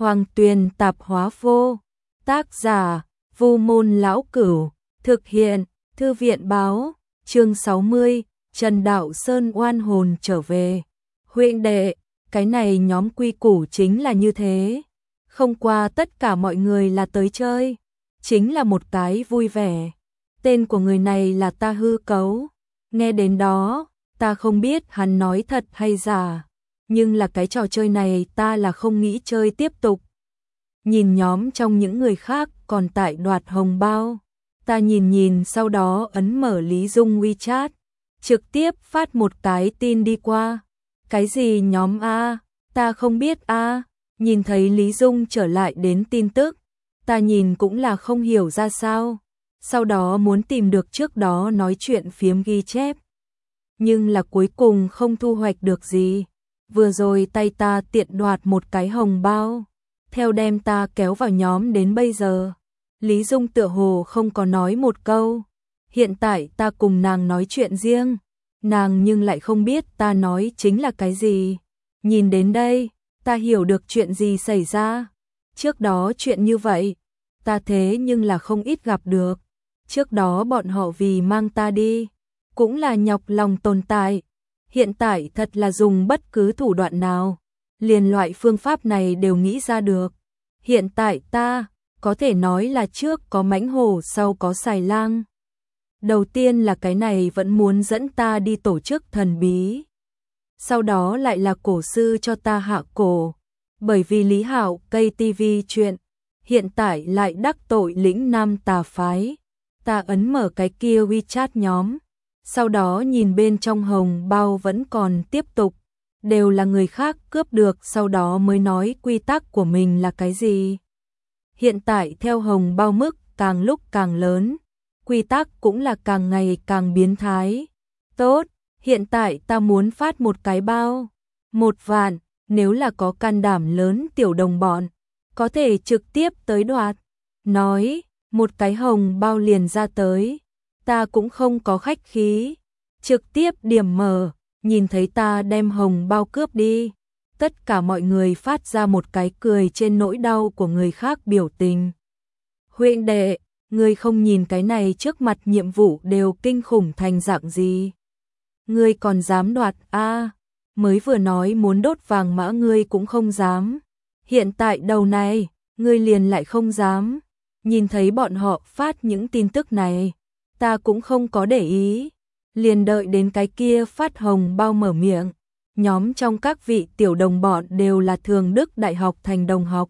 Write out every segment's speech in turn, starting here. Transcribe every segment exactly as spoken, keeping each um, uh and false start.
Hoàng Tuyền tạp hóa vô. Tác giả, Vu Môn Lão Cửu. Thực hiện, Thư viện báo. Chương sáu mươi, Trần Đạo Sơn oan hồn trở về. Huynh đệ, cái này nhóm quy củ chính là như thế. Không qua tất cả mọi người là tới chơi. Chính là một cái vui vẻ. Tên của người này là ta hư cấu. Nghe đến đó, ta không biết hắn nói thật hay giả. Nhưng là cái trò chơi này ta là không nghĩ chơi tiếp tục. Nhìn nhóm trong những người khác còn tại đoạt hồng bao. Ta nhìn nhìn sau đó ấn mở Lý Dung WeChat. Trực tiếp phát một cái tin đi qua. Cái gì nhóm A? Ta không biết A. Nhìn thấy Lý Dung trở lại đến tin tức. Ta nhìn cũng là không hiểu ra sao. Sau đó muốn tìm được trước đó nói chuyện phiếm ghi chép. Nhưng là cuối cùng không thu hoạch được gì. Vừa rồi tay ta tiện đoạt một cái hồng bao. Theo đem ta kéo vào nhóm đến bây giờ. Lý Dung tựa hồ không có nói một câu. Hiện tại ta cùng nàng nói chuyện riêng. Nàng nhưng lại không biết ta nói chính là cái gì. Nhìn đến đây, ta hiểu được chuyện gì xảy ra. Trước đó chuyện như vậy, ta thế nhưng là không ít gặp được. Trước đó bọn họ vì mang ta đi, cũng là nhọc lòng tồn tại. Hiện tại thật là dùng bất cứ thủ đoạn nào, liền loại phương pháp này đều nghĩ ra được. Hiện tại ta, có thể nói là trước có mãnh hổ sau có xài lang. Đầu tiên là cái này vẫn muốn dẫn ta đi tổ chức thần bí. Sau đó lại là cổ sư cho ta hạ cổ. Bởi vì Lý Hạo cây tivi chuyện, hiện tại lại đắc tội lĩnh nam tà phái. Ta ấn mở cái kia WeChat nhóm. Sau đó nhìn bên trong hồng bao vẫn còn tiếp tục. Đều là người khác cướp được sau đó mới nói quy tắc của mình là cái gì. Hiện tại theo hồng bao mức càng lúc càng lớn. Quy tắc cũng là càng ngày càng biến thái. Tốt, hiện tại ta muốn phát một cái bao. Một vạn, nếu là có can đảm lớn tiểu đồng bọn. Có thể trực tiếp tới đoạt. Nói, một cái hồng bao liền ra tới. Ta cũng không có khách khí. Trực tiếp điểm mở, nhìn thấy ta đem hồng bao cướp đi. Tất cả mọi người phát ra một cái cười trên nỗi đau của người khác biểu tình. Huynh đệ, ngươi không nhìn cái này trước mặt nhiệm vụ đều kinh khủng thành dạng gì. Ngươi còn dám đoạt a? Mới vừa nói muốn đốt vàng mã ngươi cũng không dám. Hiện tại đầu này, ngươi liền lại không dám. Nhìn thấy bọn họ phát những tin tức này, ta cũng không có để ý. Liền đợi đến cái kia phát hồng bao mở miệng. Nhóm trong các vị tiểu đồng bọn đều là Thường Đức Đại học Thành đồng học.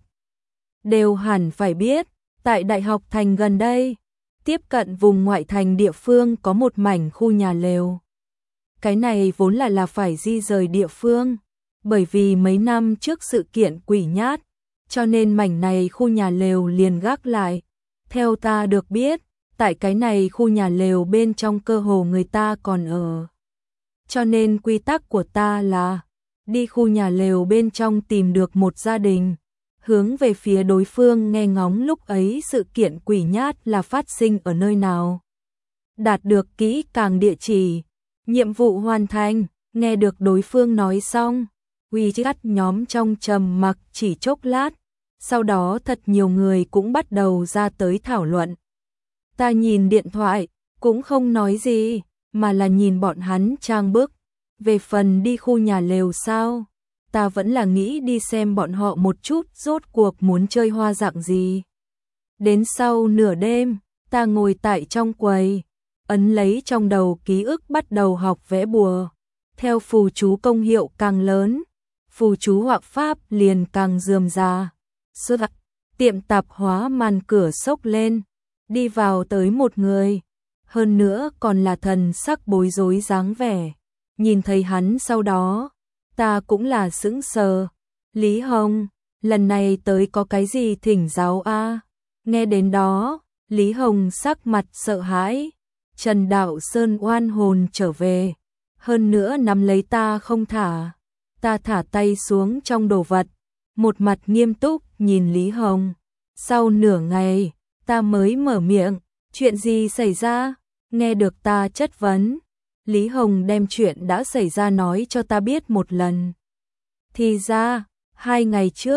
Đều hẳn phải biết, tại Đại học Thành gần đây, tiếp cận vùng ngoại thành địa phương có một mảnh khu nhà lều. Cái này vốn là là phải di rời địa phương, bởi vì mấy năm trước sự kiện quỷ nhát, cho nên mảnh này khu nhà lều liền gác lại. Theo ta được biết, tại cái này khu nhà lều bên trong cơ hồ người ta còn ở. Cho nên quy tắc của ta là đi khu nhà lều bên trong tìm được một gia đình, hướng về phía đối phương nghe ngóng lúc ấy sự kiện quỷ nhát là phát sinh ở nơi nào. Đạt được kỹ càng địa chỉ, nhiệm vụ hoàn thành, nghe được đối phương nói xong, WeChat nhóm trong trầm mặc chỉ chốc lát, sau đó thật nhiều người cũng bắt đầu ra tới thảo luận. Ta nhìn điện thoại, cũng không nói gì, mà là nhìn bọn hắn trang bức. Về phần đi khu nhà lều sao, ta vẫn là nghĩ đi xem bọn họ một chút rốt cuộc muốn chơi hoa dạng gì. Đến sau nửa đêm, ta ngồi tại trong quầy, ấn lấy trong đầu ký ức bắt đầu học vẽ bùa. Theo phù chú công hiệu càng lớn, phù chú họa pháp liền càng rườm rà. Xuất tiệm tạp hóa màn cửa xốc lên, đi vào tới một người, hơn nữa còn là thần sắc bối rối dáng vẻ. Nhìn thấy hắn sau đó, ta cũng là sững sờ. Lý Hồng, lần này tới có cái gì thỉnh giáo a? Nghe đến đó, Lý Hồng sắc mặt sợ hãi. Trần Đạo Sơn oan hồn trở về, hơn nữa nắm lấy ta không thả. Ta thả tay xuống trong đồ vật, một mặt nghiêm túc nhìn Lý Hồng. Sau nửa ngày, ta mới mở miệng, chuyện gì xảy ra? Nghe được ta chất vấn, Lý Hồng đem chuyện đã xảy ra nói cho ta biết một lần. Thì ra, hai ngày trước,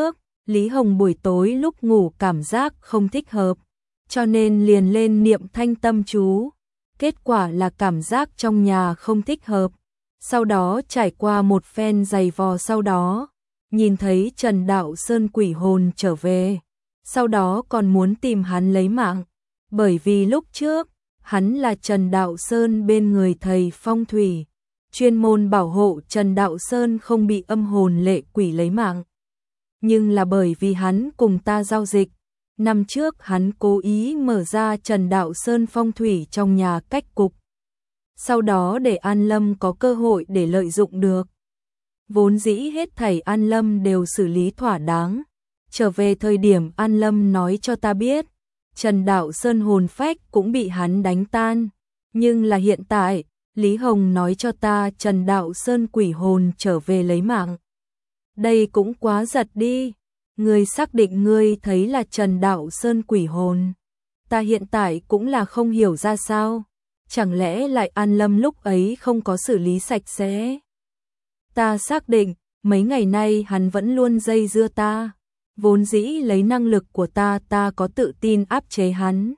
Lý Hồng buổi tối lúc ngủ cảm giác không thích hợp, cho nên liền lên niệm thanh tâm chú. Kết quả là cảm giác trong nhà không thích hợp. Sau đó trải qua một phen giày vò sau đó, nhìn thấy Trần Đạo Sơn quỷ hồn trở về. Sau đó còn muốn tìm hắn lấy mạng, bởi vì lúc trước, hắn là Trần Đạo Sơn bên người thầy phong thủy, chuyên môn bảo hộ Trần Đạo Sơn không bị âm hồn lệ quỷ lấy mạng. Nhưng là bởi vì hắn cùng ta giao dịch, năm trước hắn cố ý mở ra Trần Đạo Sơn phong thủy trong nhà cách cục. Sau đó để An Lâm có cơ hội để lợi dụng được. Vốn dĩ hết thảy An Lâm đều xử lý thỏa đáng. Trở về thời điểm An Lâm nói cho ta biết, Trần Đạo Sơn hồn phách cũng bị hắn đánh tan. Nhưng là hiện tại, Lý Hồng nói cho ta Trần Đạo Sơn quỷ hồn trở về lấy mạng. Đây cũng quá giật đi. Ngươi xác định ngươi thấy là Trần Đạo Sơn quỷ hồn. Ta hiện tại cũng là không hiểu ra sao. Chẳng lẽ lại An Lâm lúc ấy không có xử lý sạch sẽ? Ta xác định, mấy ngày nay hắn vẫn luôn dây dưa ta. Vốn dĩ lấy năng lực của ta ta có tự tin áp chế hắn.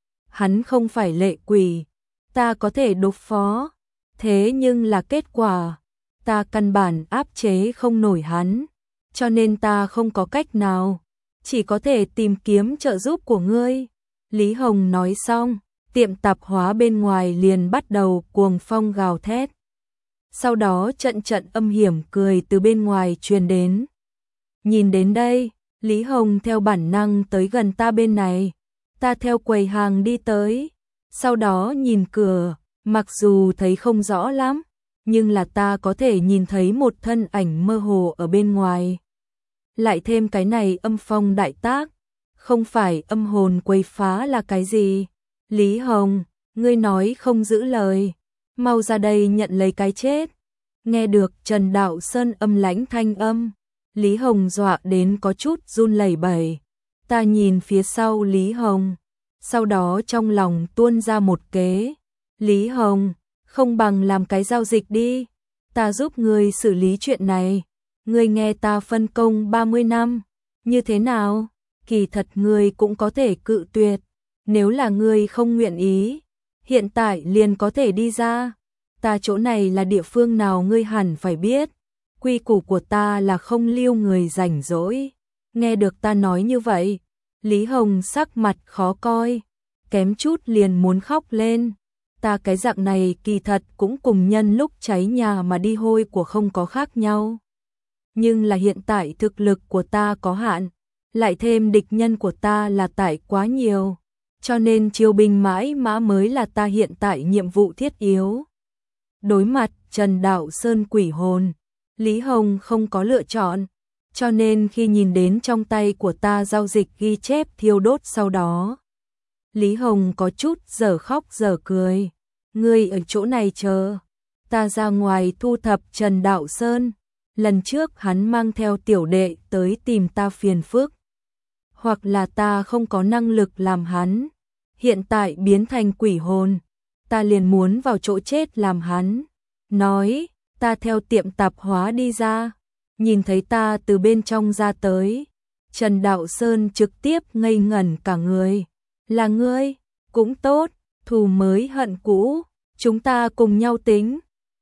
Hắn không phải lệ quỷ, ta có thể đối phó. Thế nhưng là kết quả, ta căn bản áp chế không nổi hắn. Cho nên ta không có cách nào, chỉ có thể tìm kiếm trợ giúp của ngươi. Lý Hồng nói xong, tiệm tạp hóa bên ngoài liền bắt đầu cuồng phong gào thét. Sau đó trận trận âm hiểm cười từ bên ngoài truyền đến. Nhìn đến đây, Lý Hồng theo bản năng tới gần ta bên này. Ta theo quầy hàng đi tới, sau đó nhìn cửa, mặc dù thấy không rõ lắm, nhưng là ta có thể nhìn thấy một thân ảnh mơ hồ ở bên ngoài. Lại thêm cái này âm phong đại tác, không phải âm hồn quấy phá là cái gì? Lý Hồng, ngươi nói không giữ lời, mau ra đây nhận lấy cái chết. Nghe được Trần Đạo Sơn âm lãnh thanh âm, Lý Hồng dọa đến có chút run lẩy bẩy. Ta nhìn phía sau Lý Hồng, sau đó trong lòng tuôn ra một kế. Lý Hồng, không bằng làm cái giao dịch đi, ta giúp ngươi xử lý chuyện này. Ngươi nghe ta phân công ba mươi năm, như thế nào? Kỳ thật ngươi cũng có thể cự tuyệt, nếu là ngươi không nguyện ý, hiện tại liền có thể đi ra. Ta chỗ này là địa phương nào ngươi hẳn phải biết, quy củ của ta là không lưu người rảnh rỗi. Nghe được ta nói như vậy, Lý Hồng sắc mặt khó coi, kém chút liền muốn khóc lên. Ta cái dạng này kỳ thật cũng cùng nhân lúc cháy nhà mà đi hôi của không có khác nhau. Nhưng là hiện tại thực lực của ta có hạn, lại thêm địch nhân của ta là tại quá nhiều, cho nên chiêu binh mãi mã mới là ta hiện tại nhiệm vụ thiết yếu. Đối mặt Trần Đạo Sơn quỷ hồn, Lý Hồng không có lựa chọn, cho nên khi nhìn đến trong tay của ta giao dịch ghi chép thiêu đốt sau đó, Lý Hồng có chút dở khóc dở cười. Ngươi ở chỗ này chờ, ta ra ngoài thu thập Trần Đạo Sơn. Lần trước hắn mang theo tiểu đệ tới tìm ta phiền phức, hoặc là ta không có năng lực làm hắn, hiện tại biến thành quỷ hồn, ta liền muốn vào chỗ chết làm hắn. Nói, ta theo tiệm tạp hóa đi ra, nhìn thấy ta từ bên trong ra tới, Trần Đạo Sơn trực tiếp ngây ngẩn cả người. Là ngươi, cũng tốt, thù mới hận cũ, chúng ta cùng nhau tính.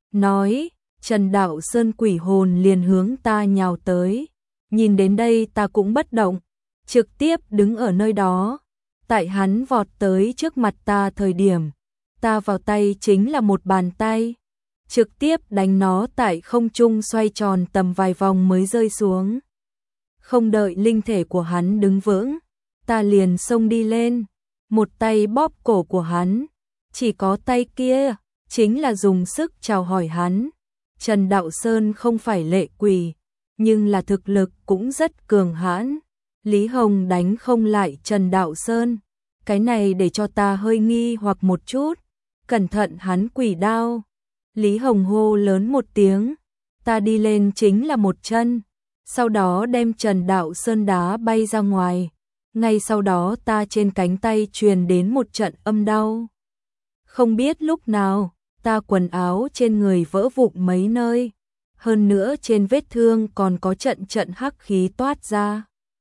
Nói, Trần Đạo Sơn quỷ hồn liền hướng ta nhào tới. Nhìn đến đây ta cũng bất động, trực tiếp đứng ở nơi đó. Tại hắn vọt tới trước mặt ta thời điểm, ta vào tay chính là một bàn tay, trực tiếp đánh nó tại không trung xoay tròn tầm vài vòng mới rơi xuống. Không đợi linh thể của hắn đứng vững, ta liền xông đi lên, một tay bóp cổ của hắn, chỉ có tay kia chính là dùng sức chào hỏi hắn. Trần Đạo Sơn không phải lệ quỷ, nhưng là thực lực cũng rất cường hãn. Lý Hồng đánh không lại Trần Đạo Sơn, cái này để cho ta hơi nghi hoặc một chút. Cẩn thận hắn quỷ đao. Lý Hồng hô lớn một tiếng, ta đi lên chính là một chân, sau đó đem Trần Đạo Sơn đá bay ra ngoài. Ngay sau đó ta trên cánh tay truyền đến một trận âm đau. Không biết lúc nào, ta quần áo trên người vỡ vụn mấy nơi, hơn nữa trên vết thương còn có trận trận hắc khí toát ra.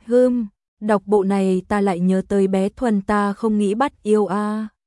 Hưm, đọc bộ này ta lại nhớ tới bé Thuần ta không nghĩ bắt yêu a.